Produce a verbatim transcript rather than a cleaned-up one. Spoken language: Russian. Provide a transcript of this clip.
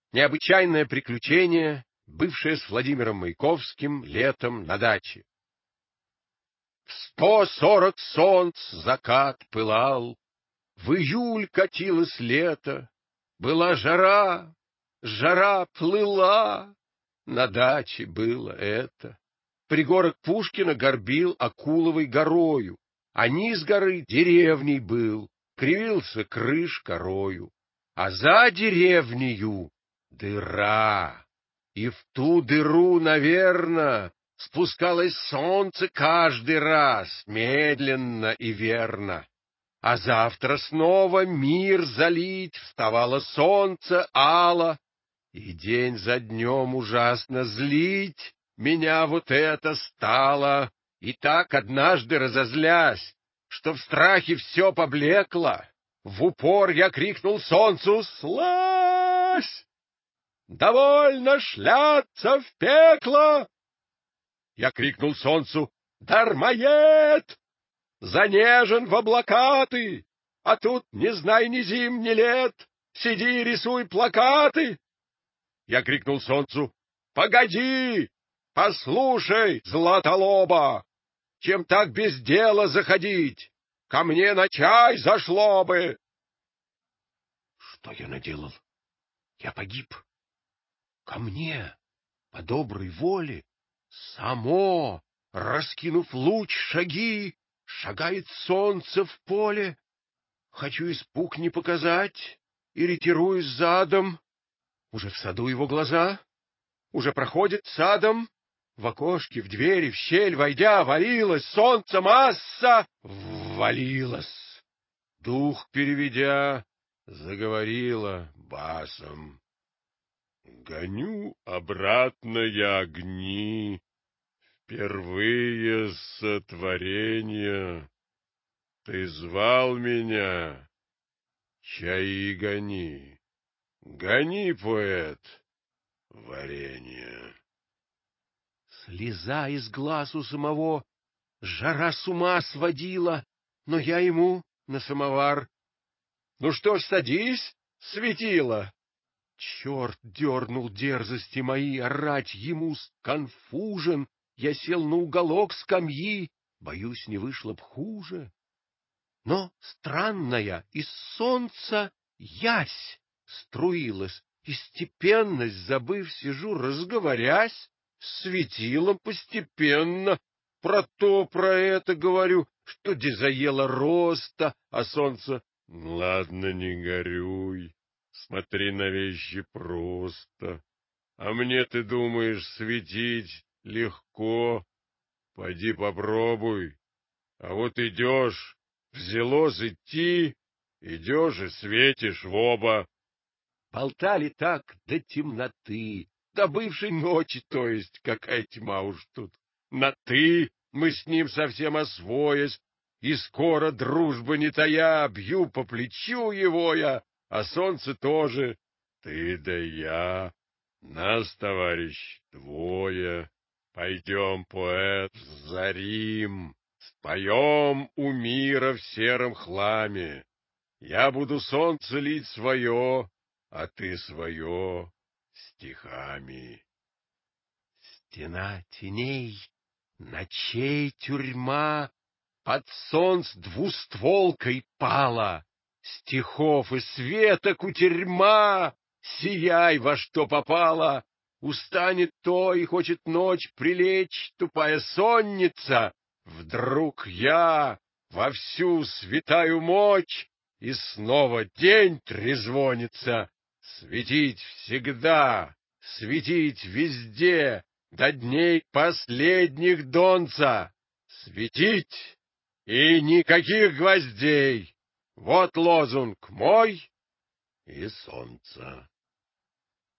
Необычайное приключение, бывшее с Владимиром Маяковским летом на даче. В сто сорок солнц закат пылал, в июль катилось лето, была жара, жара плыла, на даче было это. Пригорок Пушкина горбил Акуловой горою, а низ горы деревней был, кривился крыш корою, а за деревнею дыра, и в ту дыру, наверно, спускалось солнце каждый раз, медленно и верно. А завтра снова мир залить вставало солнце ало, и день за днем ужасно злить меня вот это стало. И так однажды разозлясь, что в страхе все поблекло, в упор я крикнул солнцу: «Слазь! Довольно шляться в пекло!» Я крикнул солнцу: «Дармоед! Занежен в облака ты, а тут не знай ни зим, ни лет, сиди и рисуй плакаты!» Я крикнул солнцу: «Погоди! Послушай, Златолоба! Чем так без дела заходить? Ко мне на чай зашло бы!» Что я наделал? Я погиб. Ко мне, по доброй воле, само, раскинув луч шаги, шагает солнце в поле. Хочу испуг не показать и ретируюсь задом. Уже в саду его глаза, уже проходит садом. В окошке, в двери, в щель войдя, валилось солнце масса, ввалилось. Дух переведя, заговорила басом: «Гоню обратно я огни впервые сотворения. Ты звал меня, чаи гони, гони, поэт, варенье». Слеза из глаз у самого, жара с ума сводила, но я ему на самовар: «Ну что ж, садись, светило». Черт дернул дерзости мои, орать ему сконфужен. Я сел на уголок скамьи, боюсь, не вышло б хуже. Но странная из солнца ясь струилась, и степенность забыв, сижу, разговорясь, светилом постепенно. Про то, про это говорю, что де заело роста, а солнце: «Ладно, не горюй, смотри на вещи просто. А мне, ты думаешь, светить легко? Пойди попробуй. А вот идешь, взялось идти, идешь и светишь в оба». Болтали так до темноты, до бывшей ночи, то есть какая тьма уж тут. На «ты» мы с ним совсем освоясь, и скоро, дружба не тая, бью по плечу его я, а солнце тоже. Ты да я, нас, товарищ, двое. Пойдем, поэт, зарим, споем у мира в сером хламе. Я буду солнце лить свое, а ты свое стихами. Стена теней, ночей тюрьма, под солнц двустволкой пала, стихов и света кутерьма, сияй во что попало. Устанет то и хочет ночь прилечь, тупая сонница. Вдруг я во всю святаю мочь, и снова день трезвонится. Светить всегда, светить везде, до дней последних донца. Светить и никаких гвоздей. Вот лозунг мой и солнца.